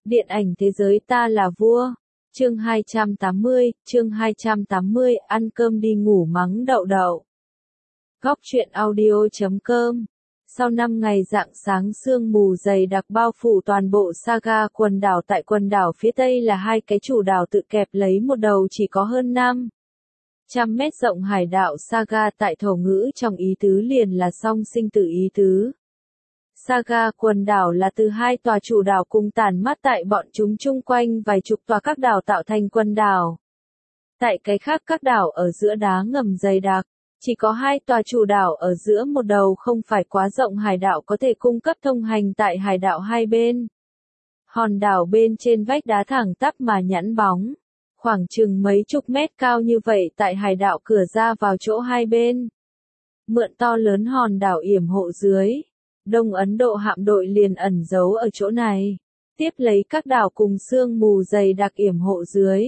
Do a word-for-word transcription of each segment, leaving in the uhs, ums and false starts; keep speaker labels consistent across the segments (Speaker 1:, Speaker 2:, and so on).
Speaker 1: Điện ảnh thế giới ta là vua. Chương hai trăm tám mươi, chương hai trăm tám mươi, ăn cơm đi ngủ mắng đậu đậu. Góc truyện audio chấm com. Sau năm ngày rạng sáng sương mù dày đặc bao phủ toàn bộ Saga quần đảo, tại quần đảo phía tây là hai cái chủ đảo tự kẹp lấy một đầu chỉ có hơn năm trăm mét rộng hải đảo Saga, tại thổ ngữ trong ý tứ liền là song sinh tử ý tứ. Saga quần đảo là từ hai tòa chủ đảo cùng tản mát tại bọn chúng chung quanh vài chục tòa các đảo tạo thành quần đảo. Tại cái khác các đảo ở giữa đá ngầm dày đặc, chỉ có hai tòa chủ đảo ở giữa một đầu không phải quá rộng hải đảo có thể cung cấp thông hành tại hải đảo hai bên. Hòn đảo bên trên vách đá thẳng tắp mà nhẵn bóng, khoảng chừng mấy chục mét cao như vậy tại hải đảo cửa ra vào chỗ hai bên. Mượn to lớn hòn đảo yểm hộ dưới, Đông Ấn Độ hạm đội liền ẩn giấu ở chỗ này, tiếp lấy các đảo cùng sương mù dày đặc yểm hộ dưới.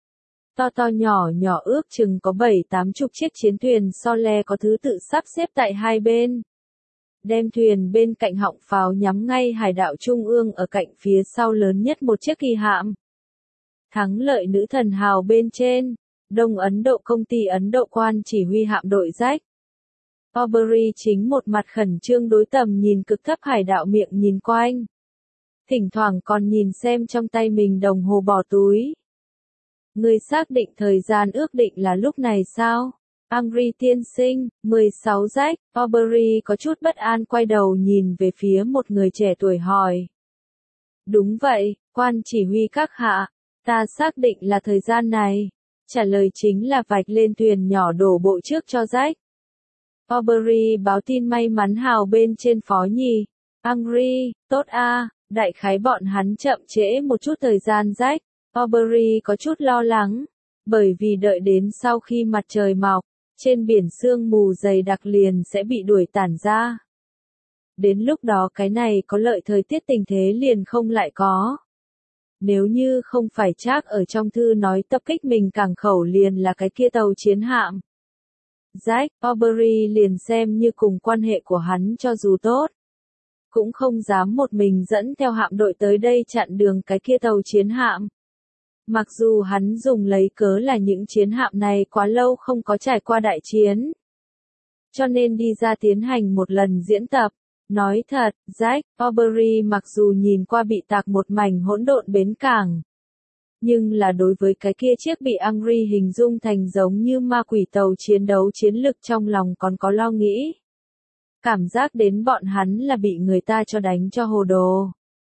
Speaker 1: To to nhỏ nhỏ ước chừng có bảy tám chục chiếc chiến thuyền so le có thứ tự sắp xếp tại hai bên. Đem thuyền bên cạnh họng pháo nhắm ngay hải đảo trung ương ở cạnh phía sau lớn nhất một chiếc kỳ hạm. Thắng lợi nữ thần hào bên trên, Đông Ấn Độ công ty Ấn Độ quan chỉ huy hạm đội Jack Aubrey chính một mặt khẩn trương đối tầm nhìn cực thấp hải đảo miệng nhìn quanh. Thỉnh thoảng còn nhìn xem trong tay mình đồng hồ bỏ túi. Người xác định thời gian ước định là lúc này sao? Angry tiên sinh, mười sáu Jack Aubrey có chút bất an quay đầu nhìn về phía một người trẻ tuổi hỏi. Đúng vậy, quan chỉ huy các hạ, ta xác định là thời gian này. Trả lời chính là vạch lên thuyền nhỏ đổ bộ trước cho Jack Aubrey báo tin may mắn hào bên trên phó nhì. Angry, tốt a, đại khái bọn hắn chậm trễ một chút thời gian. Jack Aubrey có chút lo lắng, bởi vì đợi đến sau khi mặt trời mọc, trên biển sương mù dày đặc liền sẽ bị đuổi tản ra. Đến lúc đó cái này có lợi thời tiết tình thế liền không lại có. Nếu như không phải chắc ở trong thư nói tập kích mình cảng khẩu liền là cái kia tàu chiến hạm. Jack Aubrey liền xem như cùng quan hệ của hắn cho dù tốt, cũng không dám một mình dẫn theo hạm đội tới đây chặn đường cái kia tàu chiến hạm. Mặc dù hắn dùng lấy cớ là những chiến hạm này quá lâu không có trải qua đại chiến, cho nên đi ra tiến hành một lần diễn tập. Nói thật, Jack Aubrey mặc dù nhìn qua bị tạc một mảnh hỗn độn bến cảng, nhưng là đối với cái kia chiếc bị Angry hình dung thành giống như ma quỷ tàu chiến đấu chiến lực trong lòng còn có lo nghĩ. Cảm giác đến bọn hắn là bị người ta cho đánh cho hồ đồ.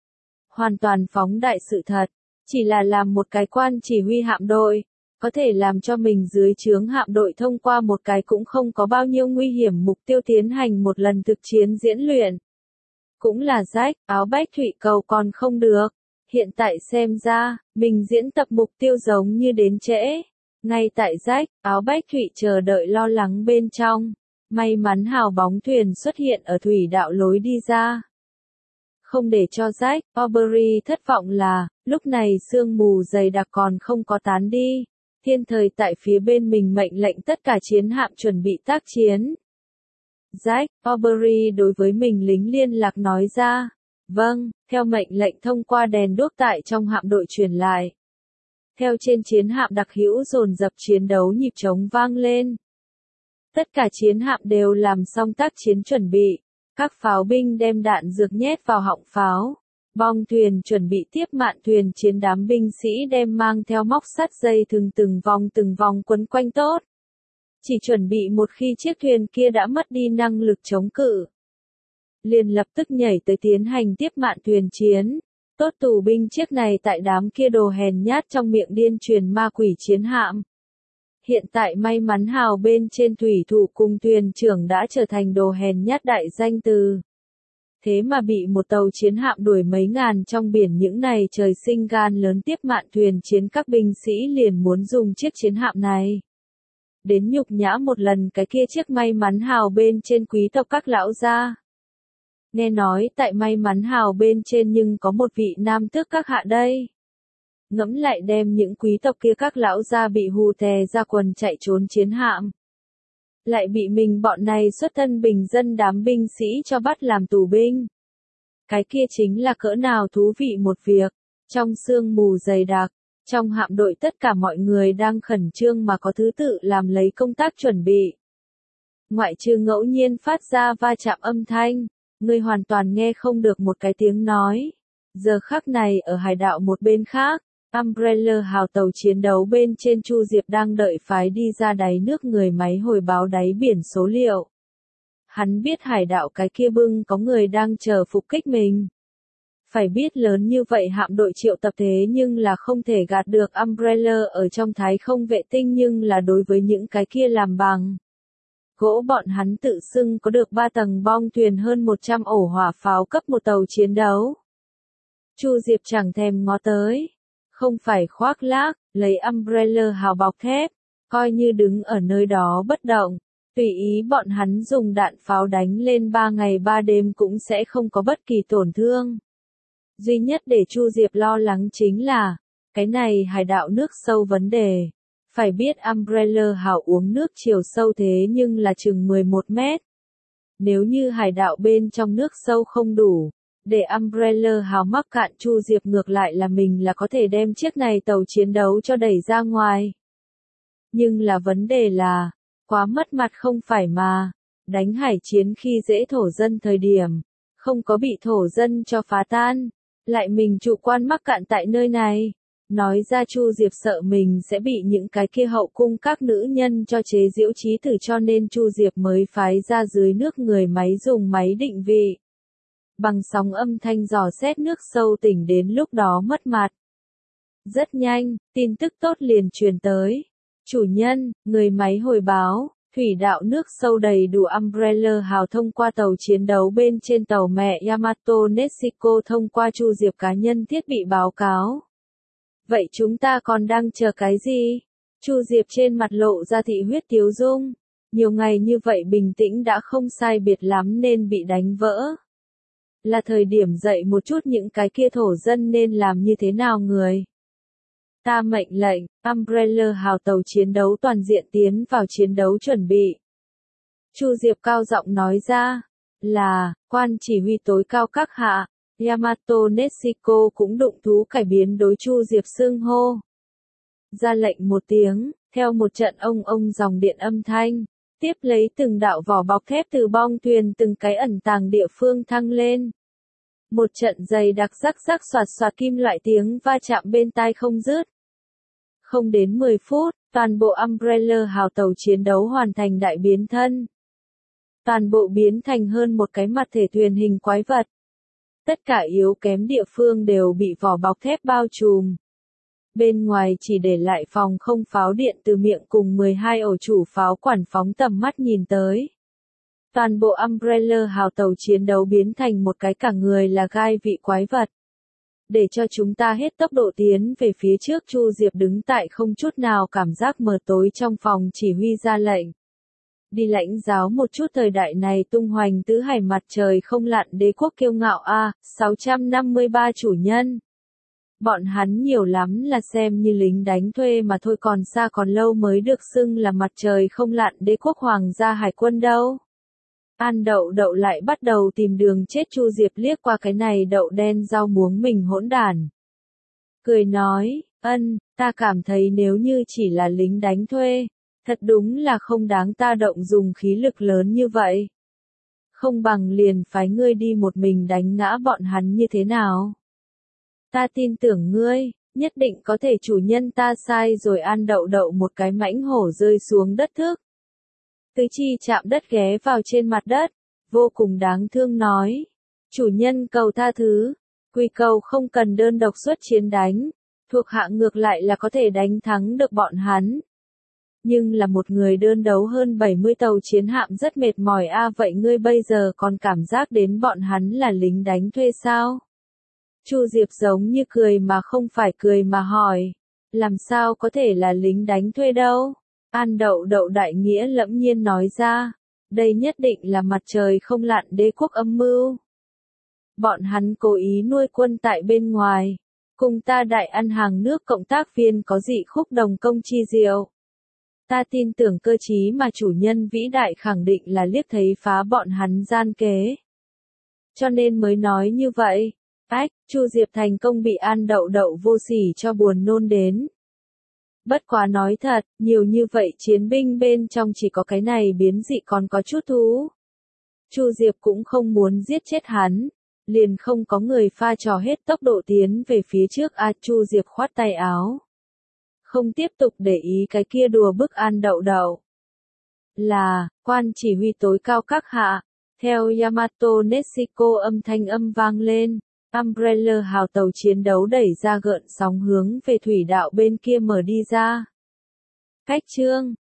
Speaker 1: Hoàn toàn phóng đại sự thật, chỉ là làm một cái quan chỉ huy hạm đội, có thể làm cho mình dưới trướng hạm đội thông qua một cái cũng không có bao nhiêu nguy hiểm mục tiêu tiến hành một lần thực chiến diễn luyện. Cũng là Jack, áo bách thủy cầu còn không được. Hiện tại xem ra, mình diễn tập mục tiêu giống như đến trễ. Ngay tại Jack, áo bách thủy chờ đợi lo lắng bên trong, may mắn hào bóng thuyền xuất hiện ở thủy đạo lối đi ra. Không để cho Jack Aubrey thất vọng là, lúc này sương mù dày đặc còn không có tán đi. Thiên thời tại phía bên mình mệnh lệnh tất cả chiến hạm chuẩn bị tác chiến. Jack Aubrey đối với mình lính liên lạc nói ra. Vâng, theo mệnh lệnh thông qua đèn đuốc tại trong hạm đội truyền lại. Theo trên chiến hạm đặc hữu dồn dập chiến đấu nhịp trống vang lên. Tất cả chiến hạm đều làm xong tác chiến chuẩn bị. Các pháo binh đem đạn dược nhét vào họng pháo. Bong thuyền chuẩn bị tiếp mạn thuyền chiến, đám binh sĩ đem mang theo móc sắt dây thừng từng vòng từng vòng quấn quanh tốt. Chỉ chuẩn bị một khi chiếc thuyền kia đã mất đi năng lực chống cự, liền lập tức nhảy tới tiến hành tiếp mạn thuyền chiến. Tốt tù binh chiếc này tại đám kia đồ hèn nhát trong miệng điên truyền ma quỷ chiến hạm. Hiện tại may mắn hào bên trên thủy thủ cùng thuyền trưởng đã trở thành đồ hèn nhát đại danh từ. Thế mà bị một tàu chiến hạm đuổi mấy ngàn trong biển, những này trời sinh gan lớn tiếp mạn thuyền chiến, các binh sĩ liền muốn dùng chiếc chiến hạm này đến nhục nhã một lần cái kia chiếc may mắn hào bên trên quý tộc các lão gia. Nghe nói tại may mắn hào bên trên nhưng có một vị nam tước các hạ đây. Ngẫm lại đem những quý tộc kia các lão gia bị hù tè ra quần chạy trốn chiến hạm. Lại bị mình bọn này xuất thân bình dân đám binh sĩ cho bắt làm tù binh. Cái kia chính là cỡ nào thú vị một việc. Trong sương mù dày đặc, trong hạm đội tất cả mọi người đang khẩn trương mà có thứ tự làm lấy công tác chuẩn bị. Ngoại trừ ngẫu nhiên phát ra va chạm âm thanh, người hoàn toàn nghe không được một cái tiếng nói. Giờ khắc này ở hải đảo một bên khác, Umbrella hào tàu chiến đấu bên trên Chu Diệp đang đợi phái đi ra đáy nước người máy hồi báo đáy biển số liệu. Hắn biết hải đảo cái kia bưng có người đang chờ phục kích mình. Phải biết lớn như vậy hạm đội triệu tập thế nhưng là không thể gạt được Umbrella ở trong thái không vệ tinh, nhưng là đối với những cái kia làm bằng gỗ bọn hắn tự xưng có được ba tầng bong thuyền hơn một trăm ổ hỏa pháo cấp một tàu chiến đấu. Chu Diệp chẳng thèm ngó tới, không phải khoác lác, lấy Umbrella hào bọc thép, coi như đứng ở nơi đó bất động, tùy ý bọn hắn dùng đạn pháo đánh lên ba ngày ba đêm cũng sẽ không có bất kỳ tổn thương. Duy nhất để Chu Diệp lo lắng chính là, cái này hải đảo nước sâu vấn đề. Phải biết Umbrella hào uống nước chiều sâu thế nhưng là chừng mười một mét. Nếu như hải đảo bên trong nước sâu không đủ, để Umbrella hào mắc cạn, Chu Diệp ngược lại là mình là có thể đem chiếc này tàu chiến đấu cho đẩy ra ngoài. Nhưng là vấn đề là, quá mất mặt không phải mà, đánh hải chiến khi dễ thổ dân thời điểm, không có bị thổ dân cho phá tan, lại mình chủ quan mắc cạn tại nơi này. Nói ra Chu Diệp sợ mình sẽ bị những cái kia hậu cung các nữ nhân cho chế giễu chí tử, cho nên Chu Diệp mới phái ra dưới nước người máy dùng máy định vị. Bằng sóng âm thanh dò xét nước sâu tỉnh, đến lúc đó mất mặt. Rất nhanh, tin tức tốt liền truyền tới. Chủ nhân, người máy hồi báo, thủy đạo nước sâu đầy đủ. Umbrella hào thông qua tàu chiến đấu bên trên tàu mẹ Yamato Nesiko thông qua Chu Diệp cá nhân thiết bị báo cáo. Vậy chúng ta còn đang chờ cái gì? Chu Diệp trên mặt lộ ra thị huyết tiếu dung. Nhiều ngày như vậy bình tĩnh đã không sai biệt lắm nên bị đánh vỡ. Là thời điểm dậy một chút những cái kia thổ dân nên làm như thế nào người? Ta mệnh lệnh, Umbrella hào tàu chiến đấu toàn diện tiến vào chiến đấu chuẩn bị. Chu Diệp cao giọng nói ra, là, quan chỉ huy tối cao các hạ. Yamato Nesiko cũng đụng thú cải biến đối Chu Diệp xưng hô. Ra lệnh một tiếng, theo một trận ông ông dòng điện âm thanh, tiếp lấy từng đạo vỏ bọc thép từ bong thuyền từng cái ẩn tàng địa phương thăng lên. Một trận dày đặc rắc rắc xoạt xoạt kim loại tiếng va chạm bên tai không dứt. Không đến mười phút, toàn bộ Umbrella hào tàu chiến đấu hoàn thành đại biến thân. Toàn bộ biến thành hơn một cái mặt thể thuyền hình quái vật. Tất cả yếu kém địa phương đều bị vỏ bọc thép bao trùm. Bên ngoài chỉ để lại phòng không pháo điện từ miệng cùng mười hai ổ chủ pháo quản phóng tầm mắt nhìn tới. Toàn bộ Umbrella hào tàu chiến đấu biến thành một cái cả người là gai vị quái vật. Để cho chúng ta hết tốc độ tiến về phía trước. Chu Diệp đứng tại không chút nào cảm giác mờ tối trong phòng chỉ huy ra lệnh. Đi lãnh giáo một chút thời đại này tung hoành tứ hải mặt trời không lặn đế quốc kiêu ngạo a. sáu trăm năm mươi ba chủ nhân. Bọn hắn nhiều lắm là xem như lính đánh thuê mà thôi, còn xa còn lâu mới được xưng là mặt trời không lặn đế quốc hoàng gia hải quân đâu. An đậu đậu lại bắt đầu tìm đường chết. Chu Diệp liếc qua cái này đậu đen rau muống mình hỗn đản. Cười nói, ân, ta cảm thấy nếu như chỉ là lính đánh thuê, thật đúng là không đáng ta động dùng khí lực lớn như vậy. Không bằng liền phái ngươi đi một mình đánh ngã bọn hắn như thế nào? Ta tin tưởng ngươi, nhất định có thể. Chủ nhân ta sai rồi. An đậu đậu một cái mãnh hổ rơi xuống đất thức. Tứ chi chạm đất ghé vào trên mặt đất, vô cùng đáng thương nói. Chủ nhân cầu tha thứ, quy cầu không cần đơn độc xuất chiến đánh, thuộc hạ ngược lại là có thể đánh thắng được bọn hắn. Nhưng là một người đơn đấu hơn bảy mươi tàu chiến hạm rất mệt mỏi a. Vậy ngươi bây giờ còn cảm giác đến bọn hắn là lính đánh thuê sao? Chu Diệp giống như cười mà không phải cười mà hỏi. Làm sao có thể là lính đánh thuê đâu? An đậu đậu đại nghĩa lẫm nhiên nói ra. Đây nhất định là mặt trời không lặn đế quốc âm mưu. Bọn hắn cố ý nuôi quân tại bên ngoài. Cùng ta đại ăn hàng nước cộng tác viên có dị khúc đồng công chi diệu. Ta tin tưởng cơ trí mà chủ nhân vĩ đại khẳng định là liếc thấy phá bọn hắn gian kế. Cho nên mới nói như vậy. Ách, Chu Diệp thành công bị An Đậu Đậu vô sỉ cho buồn nôn đến. Bất quá nói thật, nhiều như vậy chiến binh bên trong chỉ có cái này biến dị còn có chút thú. Chu Diệp cũng không muốn giết chết hắn, liền không có người pha trò hết tốc độ tiến về phía trước. A Chu Diệp khoát tay áo, không tiếp tục để ý cái kia đùa bức An Đậu Đậu. Là, quan chỉ huy tối cao các hạ, theo Yamato Nezuko âm thanh âm vang lên, Umbrella hào tàu chiến đấu đẩy ra gợn sóng hướng về thủy đạo bên kia mở đi ra. Cách chương